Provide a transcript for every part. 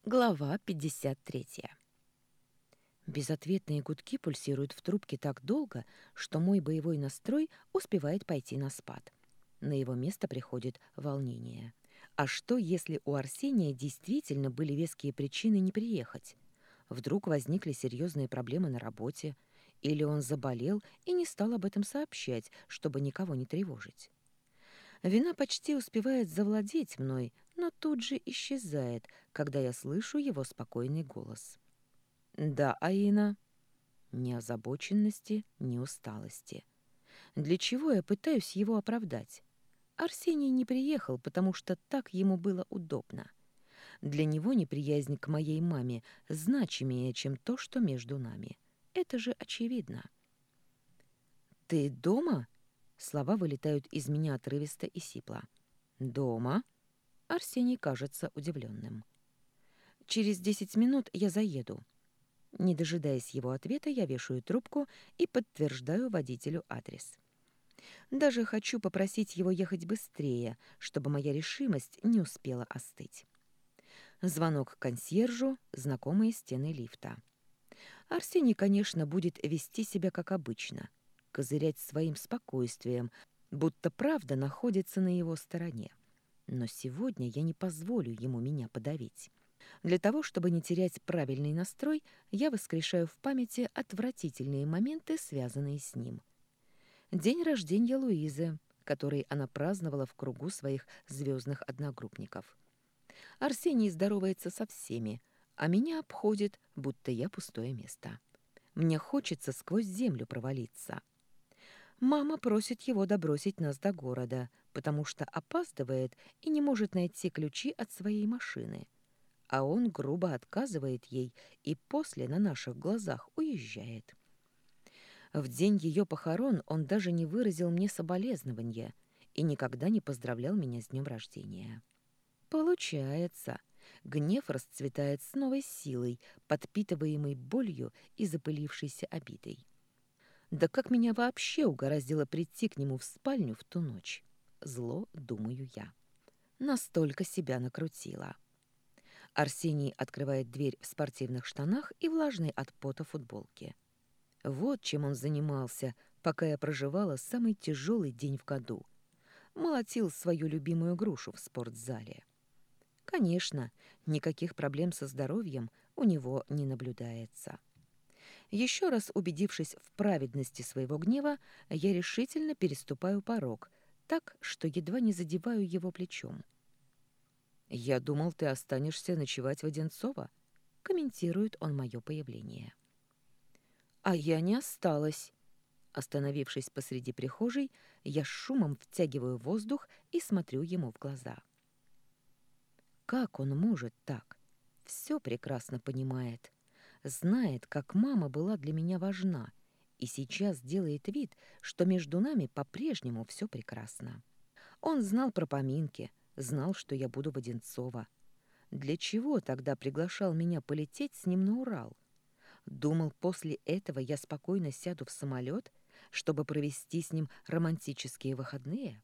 Глава 53. Безответные гудки пульсируют в трубке так долго, что мой боевой настрой успевает пойти на спад. На его место приходит волнение. А что, если у Арсения действительно были веские причины не приехать? Вдруг возникли серьезные проблемы на работе? Или он заболел и не стал об этом сообщать, чтобы никого не тревожить? Вина почти успевает завладеть мной, но тут же исчезает, когда я слышу его спокойный голос. «Да, Аина». Ни озабоченности, ни усталости. Для чего я пытаюсь его оправдать? Арсений не приехал, потому что так ему было удобно. Для него неприязнь к моей маме значимее, чем то, что между нами. Это же очевидно. «Ты дома?» Слова вылетают из меня отрывисто и сипло. «Дома?» Арсений кажется удивленным. «Через 10 минут я заеду». Не дожидаясь его ответа, я вешаю трубку и подтверждаю водителю адрес. Даже хочу попросить его ехать быстрее, чтобы моя решимость не успела остыть. Звонок консьержу, знакомые стены лифта. Арсений, конечно, будет вести себя как обычно, козырять своим спокойствием, будто правда находится на его стороне. Но сегодня я не позволю ему меня подавить. Для того, чтобы не терять правильный настрой, я воскрешаю в памяти отвратительные моменты, связанные с ним. День рождения Луизы, который она праздновала в кругу своих звездных одногруппников. Арсений здоровается со всеми, а меня обходит, будто я пустое место. Мне хочется сквозь землю провалиться. Мама просит его добросить нас до города, потому что опаздывает и не может найти ключи от своей машины. А он грубо отказывает ей и после на наших глазах уезжает. В день ее похорон он даже не выразил мне соболезнования и никогда не поздравлял меня с днем рождения. Получается, гнев расцветает с новой силой, подпитываемой болью и запылившейся обидой. Да как меня вообще угораздило прийти к нему в спальню в ту ночь? Зло, думаю я. Настолько себя накрутила. Арсений открывает дверь в спортивных штанах и влажной от пота футболке. Вот чем он занимался, пока я проживала самый тяжелый день в году. Молотил свою любимую грушу в спортзале. Конечно, никаких проблем со здоровьем у него не наблюдается. Еще раз убедившись в праведности своего гнева, я решительно переступаю порог, так, что едва не задеваю его плечом. «Я думал, ты останешься ночевать в Одинцово», — комментирует он мое появление. «А я не осталась». Остановившись посреди прихожей, я с шумом втягиваю воздух и смотрю ему в глаза. Как он может так? Все прекрасно понимает. Знает, как мама была для меня важна, и сейчас делает вид, что между нами по-прежнему все прекрасно. Он знал про поминки, знал, что я буду в Одинцово. Для чего тогда приглашал меня полететь с ним на Урал? Думал, после этого я спокойно сяду в самолет, чтобы провести с ним романтические выходные?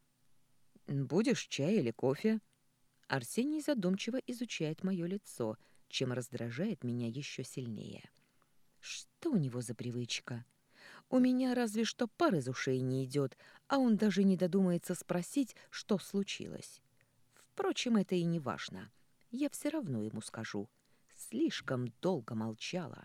«Будешь чай или кофе?» Арсений задумчиво изучает мое лицо, чем раздражает меня еще сильнее. Что у него за привычка? У меня разве что пар из ушей не идет, а он даже не додумается спросить, что случилось. Впрочем, это и не важно. Я все равно ему скажу. Слишком долго молчала.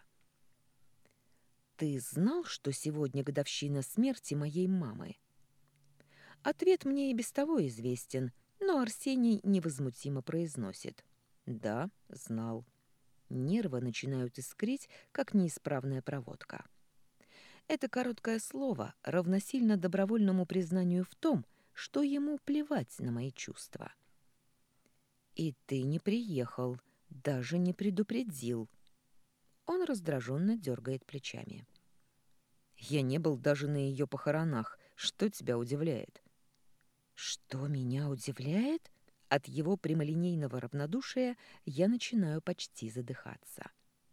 «Ты знал, что сегодня годовщина смерти моей мамы?» Ответ мне и без того известен, но Арсений невозмутимо произносит. «Да, знал». Нервы начинают искрить, как неисправная проводка. Это короткое слово равносильно добровольному признанию в том, что ему плевать на мои чувства. «И ты не приехал, даже не предупредил». Он раздраженно дергает плечами. «Я не был даже на ее похоронах. Что тебя удивляет?» Что меня удивляет? От его прямолинейного равнодушия я начинаю почти задыхаться.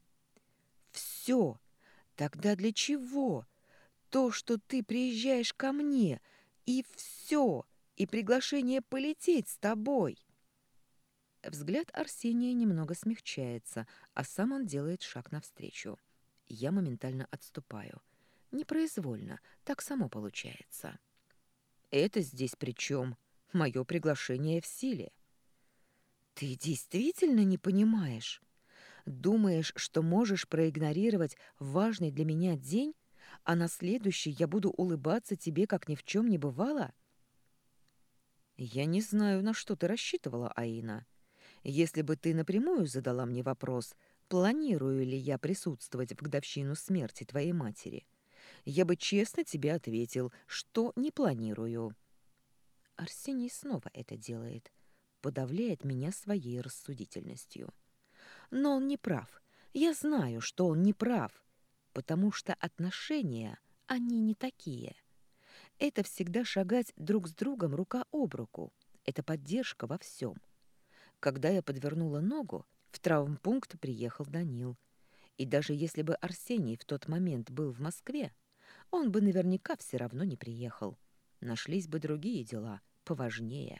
«Все! Тогда для чего? То, что ты приезжаешь ко мне, и все, и приглашение полететь с тобой!» Взгляд Арсения немного смягчается, а сам он делает шаг навстречу. Я моментально отступаю. Непроизвольно, так само получается. Это здесь при чем? Мое приглашение в силе. Ты действительно не понимаешь? Думаешь, что можешь проигнорировать важный для меня день, а на следующий я буду улыбаться тебе, как ни в чем не бывало? Я не знаю, на что ты рассчитывала, Аина. Если бы ты напрямую задала мне вопрос, планирую ли я присутствовать в годовщину смерти твоей матери, я бы честно тебе ответил, что не планирую. Арсений снова это делает, подавляет меня своей рассудительностью. Но он не прав. Я знаю, что он не прав, потому что отношения, они не такие. Это всегда шагать друг с другом рука об руку. Это поддержка во всем. Когда я подвернула ногу, в травмпункт приехал Данил. И даже если бы Арсений в тот момент был в Москве, он бы наверняка все равно не приехал. Нашлись бы другие дела, поважнее.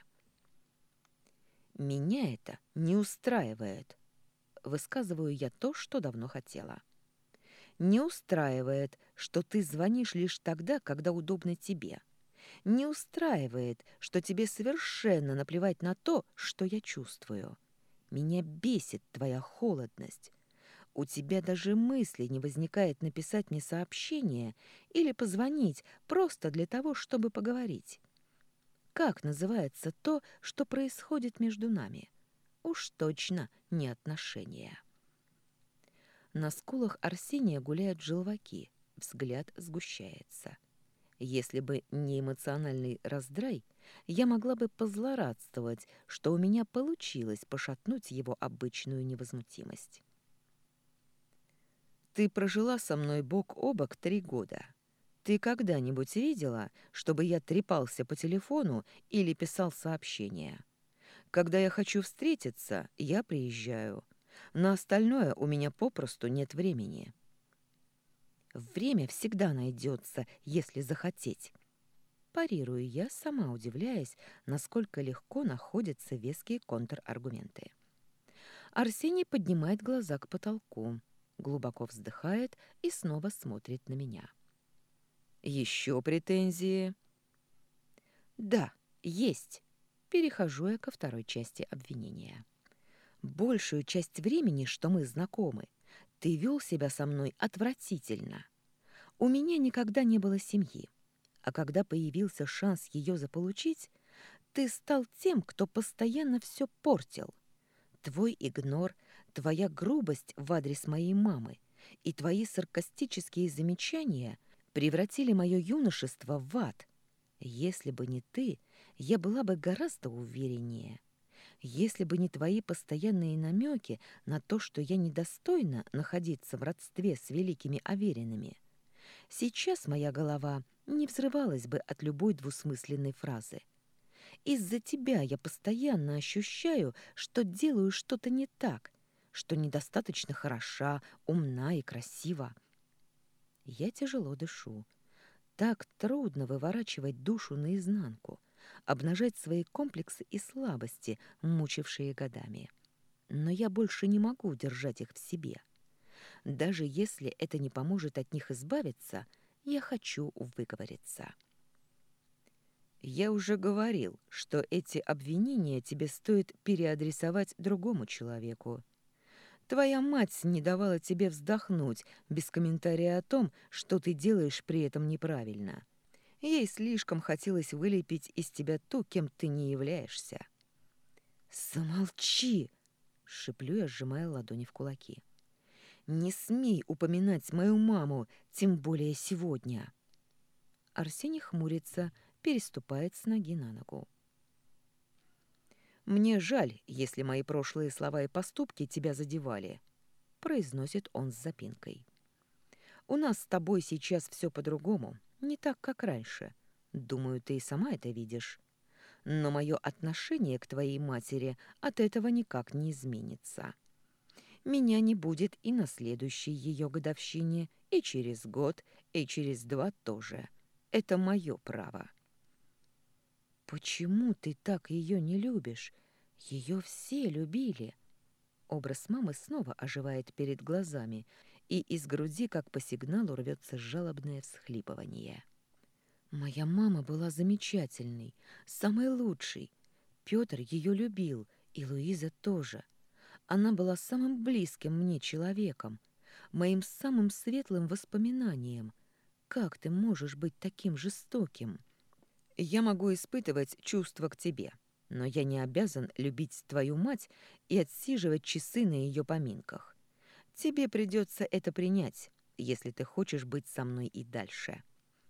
Меня это не устраивает. Высказываю я то, что давно хотела. Не устраивает, что ты звонишь лишь тогда, когда удобно тебе. Не устраивает, что тебе совершенно наплевать на то, что я чувствую. Меня бесит твоя холодность. У тебя даже мысли не возникает написать мне сообщение или позвонить просто для того, чтобы поговорить. Как называется то, что происходит между нами? Уж точно не отношения. На скулах Арсения гуляют желваки, взгляд сгущается. Если бы не эмоциональный раздрай, я могла бы позлорадствовать, что у меня получилось пошатнуть его обычную невозмутимость. «Ты прожила со мной бок о бок 3 года. Ты когда-нибудь видела, чтобы я трепался по телефону или писал сообщения? Когда я хочу встретиться, я приезжаю. На остальное у меня попросту нет времени». Время всегда найдется, если захотеть. Парирую я, сама удивляясь, насколько легко находятся веские контраргументы. Арсений поднимает глаза к потолку, глубоко вздыхает и снова смотрит на меня. «Еще претензии?» «Да, есть». Перехожу я ко второй части обвинения. «Большую часть времени, что мы знакомы, ты вел себя со мной отвратительно. У меня никогда не было семьи, а когда появился шанс ее заполучить, ты стал тем, кто постоянно все портил. Твой игнор, твоя грубость в адрес моей мамы и твои саркастические замечания превратили мое юношество в ад. Если бы не ты, я была бы гораздо увереннее. Если бы не твои постоянные намеки на то, что я недостойна находиться в родстве с великими аверинами, сейчас моя голова не взрывалась бы от любой двусмысленной фразы. Из-за тебя я постоянно ощущаю, что делаю что-то не так, что недостаточно хороша, умна и красива. Я тяжело дышу. Так трудно выворачивать душу наизнанку, обнажать свои комплексы и слабости, мучившие годами. Но я больше не могу держать их в себе. Даже если это не поможет от них избавиться, я хочу выговориться. Я уже говорил, что эти обвинения тебе стоит переадресовать другому человеку. Твоя мать не давала тебе вздохнуть без комментария о том, что ты делаешь при этом неправильно. Ей слишком хотелось вылепить из тебя ту, кем ты не являешься. «Замолчи!» — шиплю я, сжимая ладони в кулаки. «Не смей упоминать мою маму, тем более сегодня!» Арсений хмурится, переступает с ноги на ногу. «Мне жаль, если мои прошлые слова и поступки тебя задевали», — произносит он с запинкой. «У нас с тобой сейчас все по-другому, не так, как раньше. Думаю, ты и сама это видишь. Но мое отношение к твоей матери от этого никак не изменится. Меня не будет и на следующей ее годовщине, и через год, и через 2 тоже. Это мое право». «Почему ты так ее не любишь? Ее все любили. Образ мамы снова оживает перед глазами, и из груди, как по сигналу, рвется жалобное всхлипывание. Моя мама была замечательной, самой лучшей. Петр ее любил, и Луиза тоже. Она была самым близким мне человеком, моим самым светлым воспоминанием. Как ты можешь быть таким жестоким? Я могу испытывать чувства к тебе, но я не обязан любить твою мать и отсиживать часы на ее поминках. Тебе придется это принять, если ты хочешь быть со мной и дальше.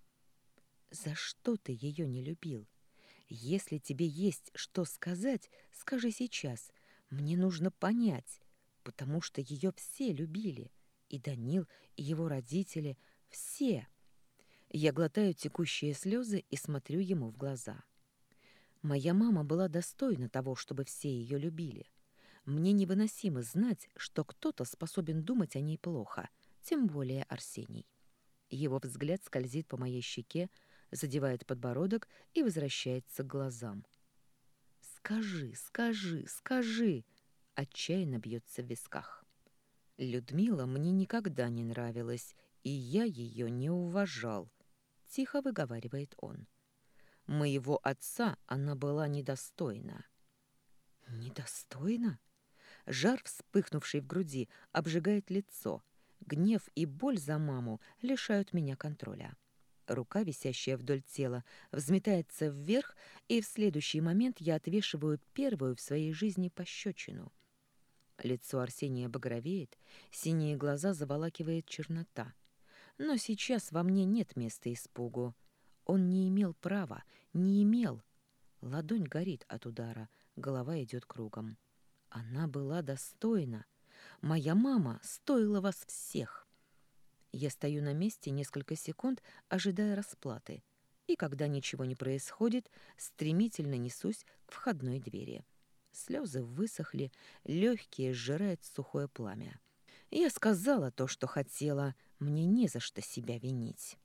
За что ты ее не любил? Если тебе есть что сказать, скажи сейчас. Мне нужно понять, потому что ее все любили. И Данил, и его родители, все. Я глотаю текущие слезы и смотрю ему в глаза. Моя мама была достойна того, чтобы все ее любили. Мне невыносимо знать, что кто-то способен думать о ней плохо, тем более Арсений. Его взгляд скользит по моей щеке, задевает подбородок и возвращается к глазам. «Скажи, скажи, скажи!» Отчаянно бьется в висках. Людмила мне никогда не нравилась, и я ее не уважал, тихо выговаривает он. Моего отца она была недостойна. Недостойна? Жар, вспыхнувший в груди, обжигает лицо. Гнев и боль за маму лишают меня контроля. Рука, висящая вдоль тела, взметается вверх, и в следующий момент я отвешиваю первую в своей жизни пощечину. Лицо Арсения багровеет, синие глаза заволакивает чернота. Но сейчас во мне нет места испугу. Он не имел права, не имел. Ладонь горит от удара, голова идет кругом. Она была достойна. Моя мама стоила вас всех. Я стою на месте несколько секунд, ожидая расплаты, и когда ничего не происходит, стремительно несусь к входной двери. Слезы высохли, легкие сжирает сухое пламя. Я сказала то, что хотела, мне не за что себя винить.